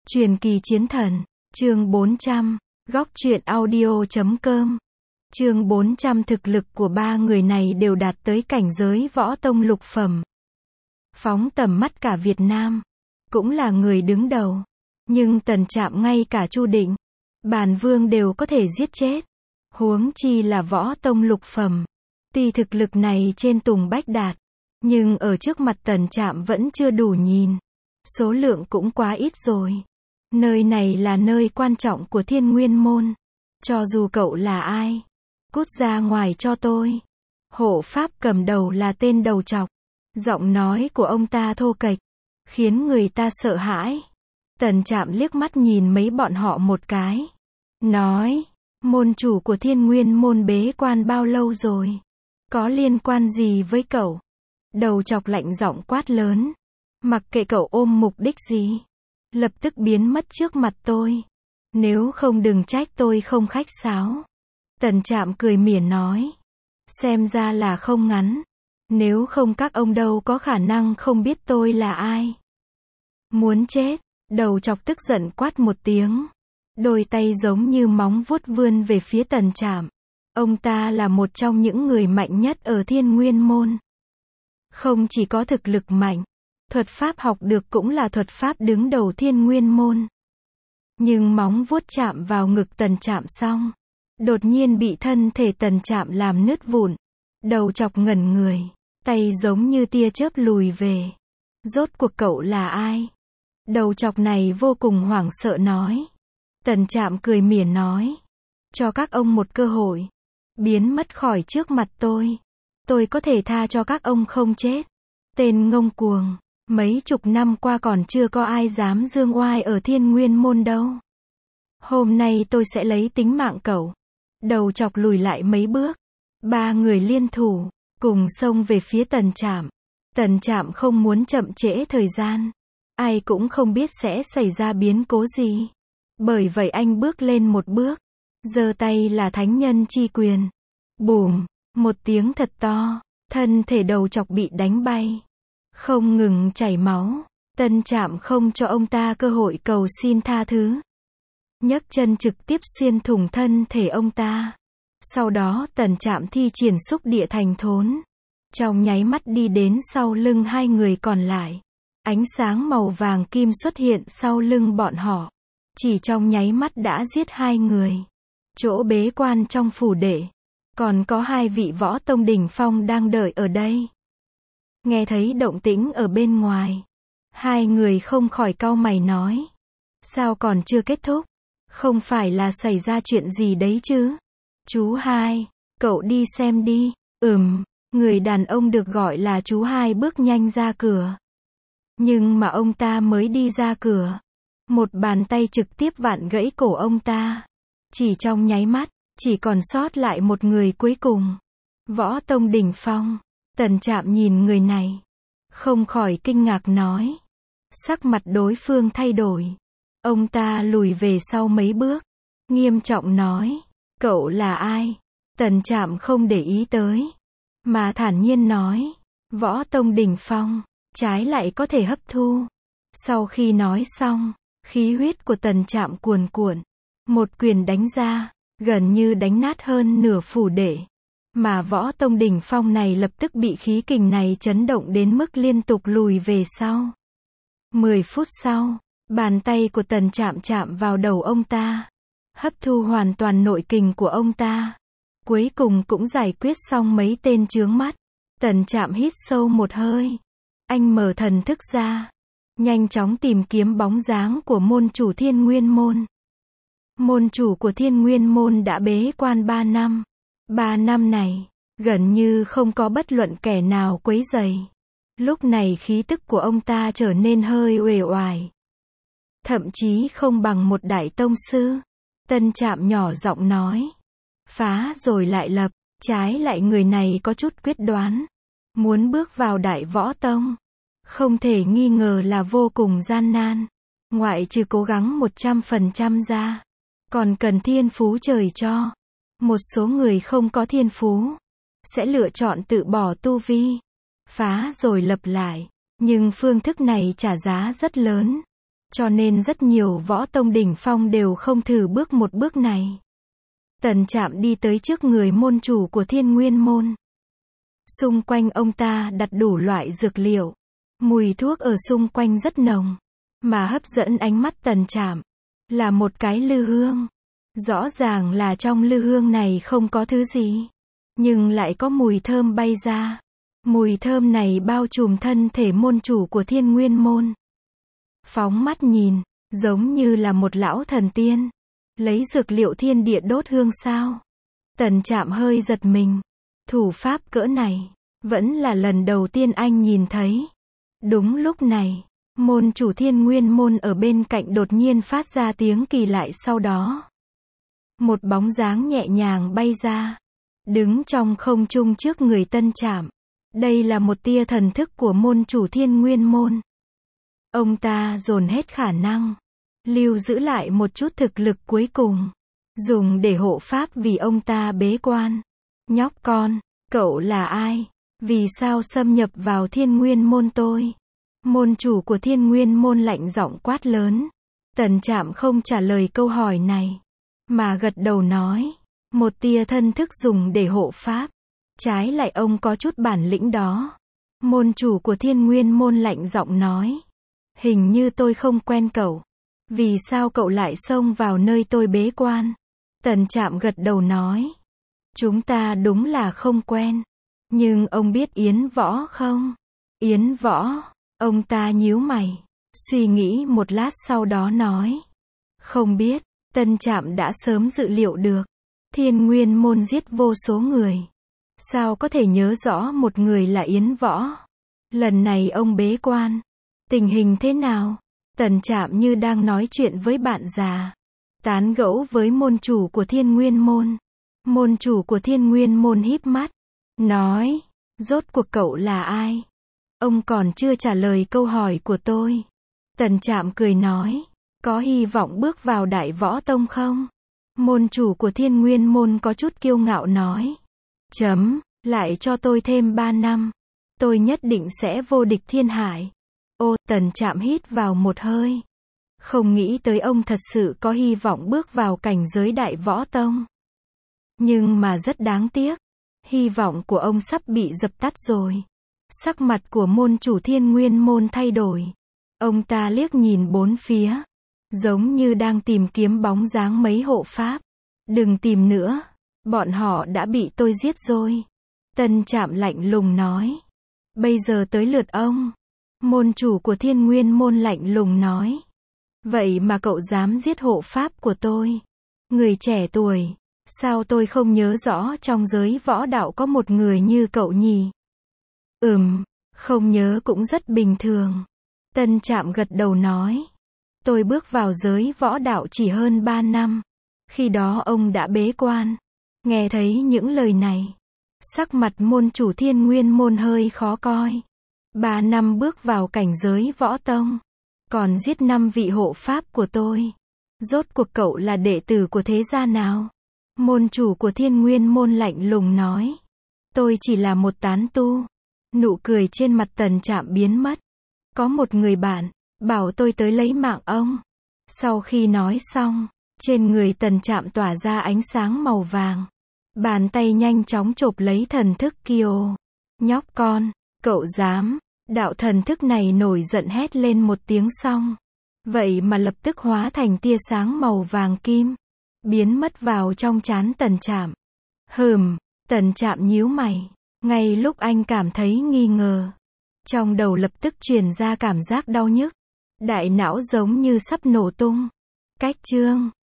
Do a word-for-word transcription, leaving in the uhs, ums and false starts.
Truyền kỳ chiến thần, chương bốn trăm, góc truyện audio chấm com. Chương bốn trăm thực lực của ba người này đều đạt tới cảnh giới võ tông lục phẩm. Phóng tầm mắt cả Việt Nam, cũng là người đứng đầu. Nhưng Tần Trạm ngay cả Chu Định, Bàn Vương đều có thể giết chết. Huống chi là võ tông lục phẩm. Tuy thực lực này trên Tùng Bách Đạt, nhưng ở trước mặt Tần Trạm vẫn chưa đủ nhìn. Số lượng cũng quá ít rồi. Nơi này là nơi quan trọng của Thiên Nguyên Môn. Cho dù cậu là ai, cút ra ngoài cho tôi. Hộ pháp cầm đầu là tên đầu trọc. Giọng nói của ông ta thô kệch, khiến người ta sợ hãi. Tần Trạm liếc mắt nhìn mấy bọn họ một cái. Nói, môn chủ của Thiên Nguyên Môn bế quan bao lâu rồi? Có liên quan gì với cậu? Đầu trọc lạnh giọng quát lớn. Mặc kệ cậu ôm mục đích gì, lập tức biến mất trước mặt tôi. Nếu không đừng trách tôi không khách sáo. Tần Trạm cười mỉa nói. Xem ra là không ngắn. Nếu không các ông đâu có khả năng không biết tôi là ai. Muốn chết, đầu trọc tức giận quát một tiếng. Đôi tay giống như móng vuốt vươn về phía Tần Trạm. Ông ta là một trong những người mạnh nhất ở Thiên Nguyên Môn. Không chỉ có thực lực mạnh, thuật pháp học được cũng là thuật pháp đứng đầu Thiên Nguyên Môn. Nhưng móng vuốt chạm vào ngực Tần Trạm xong, đột nhiên bị thân thể Tần Trạm làm nứt vụn. Đầu chọc ngẩn người, tay giống như tia chớp lùi về. Rốt cuộc cậu là ai? Đầu chọc này vô cùng hoảng sợ nói. Tần Trạm cười mỉa nói. Cho các ông một cơ hội. Biến mất khỏi trước mặt tôi. Tôi có thể tha cho các ông không chết. Tên ngông cuồng. Mấy chục năm qua còn chưa có ai dám dương oai ở Thiên Nguyên Môn đâu. Hôm nay tôi sẽ lấy tính mạng cậu. Đầu chọc lùi lại mấy bước. Ba người liên thủ, cùng xông về phía Tần Trạm. Tần Trạm không muốn chậm trễ thời gian. Ai cũng không biết sẽ xảy ra biến cố gì. Bởi vậy anh bước lên một bước. Giơ tay là thánh nhân chi quyền. Bùm, một tiếng thật to. Thân thể đầu chọc bị đánh bay. Không ngừng chảy máu. Tần Trạm không cho ông ta cơ hội cầu xin tha thứ. Nhấc chân trực tiếp xuyên thủng thân thể ông ta. Sau đó Tần Trạm thi triển xúc địa thành thốn. Trong nháy mắt đi đến sau lưng hai người còn lại. Ánh sáng màu vàng kim xuất hiện sau lưng bọn họ. Chỉ trong nháy mắt đã giết hai người. Chỗ bế quan trong phủ đệ. Còn có hai vị võ tông đỉnh phong đang đợi ở đây. Nghe thấy động tĩnh ở bên ngoài. Hai người không khỏi cau mày nói. Sao còn chưa kết thúc? Không phải là xảy ra chuyện gì đấy chứ? Chú hai, cậu đi xem đi. Ừm, người đàn ông được gọi là chú hai bước nhanh ra cửa. Nhưng mà ông ta mới đi ra cửa. Một bàn tay trực tiếp vặn gãy cổ ông ta. Chỉ trong nháy mắt, chỉ còn sót lại một người cuối cùng. Võ tông đỉnh phong. Tần Trạm nhìn người này. Không khỏi kinh ngạc nói. Sắc mặt đối phương thay đổi. Ông ta lùi về sau mấy bước. Nghiêm trọng nói. Cậu là ai? Tần Trạm không để ý tới. Mà thản nhiên nói. Võ tông đỉnh phong. Trái lại có thể hấp thu. Sau khi nói xong, khí huyết của Tần Trạm cuồn cuộn. Một quyền đánh ra. Gần như đánh nát hơn nửa phủ đệ. Mà võ tông đỉnh phong này lập tức bị khí kình này chấn động đến mức liên tục lùi về sau. Mười phút sau, bàn tay của Tần Trạm chạm vào đầu ông ta. Hấp thu hoàn toàn nội kình của ông ta. Cuối cùng cũng giải quyết xong mấy tên chướng mắt. Tần Trạm hít sâu một hơi. Anh mở thần thức ra. Nhanh chóng tìm kiếm bóng dáng của môn chủ Thiên Nguyên Môn. Môn chủ của Thiên Nguyên Môn đã bế quan ba năm. Ba năm này, gần như không có bất luận kẻ nào quấy rầy. Lúc này khí tức của ông ta trở nên hơi uể oải. Thậm chí không bằng một đại tông sư. Tần Trạm nhỏ giọng nói. Phá rồi lại lập, trái lại người này có chút quyết đoán. Muốn bước vào đại võ tông. Không thể nghi ngờ là vô cùng gian nan. Ngoại trừ cố gắng một trăm phần trăm ra. Còn cần thiên phú trời cho. Một số người không có thiên phú. Sẽ lựa chọn tự bỏ tu vi. Phá rồi lập lại. Nhưng phương thức này trả giá rất lớn. Cho nên rất nhiều võ tông đỉnh phong đều không thử bước một bước này. Tần Trạm đi tới trước người môn chủ của Thiên Nguyên môn. Xung quanh ông ta đặt đủ loại dược liệu. Mùi thuốc ở xung quanh rất nồng. Mà hấp dẫn ánh mắt Tần Trạm là một cái lư hương. Rõ ràng là trong lư hương này không có thứ gì. Nhưng lại có mùi thơm bay ra. Mùi thơm này bao trùm thân thể môn chủ của Thiên Nguyên môn. Phóng mắt nhìn, giống như là một lão thần tiên. Lấy dược liệu thiên địa đốt hương sao? Tần Trạm hơi giật mình. Thủ pháp cỡ này, vẫn là lần đầu tiên anh nhìn thấy. Đúng lúc này, môn chủ Thiên Nguyên môn ở bên cạnh đột nhiên phát ra tiếng kỳ lạ, sau đó một bóng dáng nhẹ nhàng bay ra, đứng trong không trung trước người Tần Trạm. Đây là một tia thần thức của môn chủ Thiên Nguyên môn. Ông ta dồn hết khả năng, lưu giữ lại một chút thực lực cuối cùng, dùng để hộ pháp vì ông ta bế quan. Nhóc con, cậu là ai? Vì sao xâm nhập vào Thiên Nguyên môn tôi? Môn chủ của Thiên Nguyên môn lạnh giọng quát lớn. Tần Trạm không trả lời câu hỏi này, mà gật đầu nói, một tia thân thức dùng để hộ pháp. Trái lại ông có chút bản lĩnh đó. Môn chủ của Thiên Nguyên môn lạnh giọng nói, hình như tôi không quen cậu. Vì sao cậu lại xông vào nơi tôi bế quan? Tần Trạm gật đầu nói, chúng ta đúng là không quen. Nhưng ông biết Yến Võ không? Yến Võ? Ông ta nhíu mày, suy nghĩ một lát sau đó nói, không biết. Tần Trạm đã sớm dự liệu được. Thiên Nguyên môn giết vô số người. Sao có thể nhớ rõ một người là Yến Võ? Lần này ông bế quan, tình hình thế nào? Tần Trạm như đang nói chuyện với bạn già, tán gẫu với môn chủ của Thiên Nguyên môn. Môn chủ của Thiên Nguyên môn híp mắt, nói, rốt cuộc cậu là ai? Ông còn chưa trả lời câu hỏi của tôi. Tần Trạm cười nói, có hy vọng bước vào Đại Võ Tông không? Môn chủ của Thiên Nguyên môn có chút kiêu ngạo nói, chấm, lại cho tôi thêm ba năm. Tôi nhất định sẽ vô địch thiên hải. Ô, Tần Trạm hít vào một hơi. Không nghĩ tới ông thật sự có hy vọng bước vào cảnh giới Đại Võ Tông. Nhưng mà rất đáng tiếc. Hy vọng của ông sắp bị dập tắt rồi. Sắc mặt của môn chủ Thiên Nguyên môn thay đổi. Ông ta liếc nhìn bốn phía, giống như đang tìm kiếm bóng dáng mấy hộ pháp. Đừng tìm nữa. Bọn họ đã bị tôi giết rồi. Tần Trạm lạnh lùng nói. Bây giờ tới lượt ông. Môn chủ của Thiên Nguyên môn lạnh lùng nói. Vậy mà cậu dám giết hộ pháp của tôi? Người trẻ tuổi, sao tôi không nhớ rõ trong giới võ đạo có một người như cậu nhỉ? Ừm, không nhớ cũng rất bình thường. Tần Trạm gật đầu nói. Tôi bước vào giới võ đạo chỉ hơn ba năm. Khi đó ông đã bế quan. Nghe thấy những lời này, sắc mặt môn chủ Thiên Nguyên môn hơi khó coi. Ba năm bước vào cảnh giới võ tông, còn giết năm vị hộ pháp của tôi. Rốt cuộc cậu là đệ tử của thế gia nào? Môn chủ của Thiên Nguyên môn lạnh lùng nói. Tôi chỉ là một tán tu. Nụ cười trên mặt Tần Trạm biến mất. Có một người bạn, bảo tôi tới lấy mạng ông. Sau khi nói xong, trên người Tần Trạm tỏa ra ánh sáng màu vàng. Bàn tay nhanh chóng chộp lấy thần thức Kiều. Nhóc con, cậu dám? Đạo thần thức này nổi giận hét lên một tiếng xong. Vậy mà lập tức hóa thành tia sáng màu vàng kim. Biến mất vào trong trán Tần Trạm. Hừm, Tần Trạm nhíu mày. Ngay lúc anh cảm thấy nghi ngờ, trong đầu lập tức truyền ra cảm giác đau nhức. Đại não giống như sắp nổ tung. Cách chương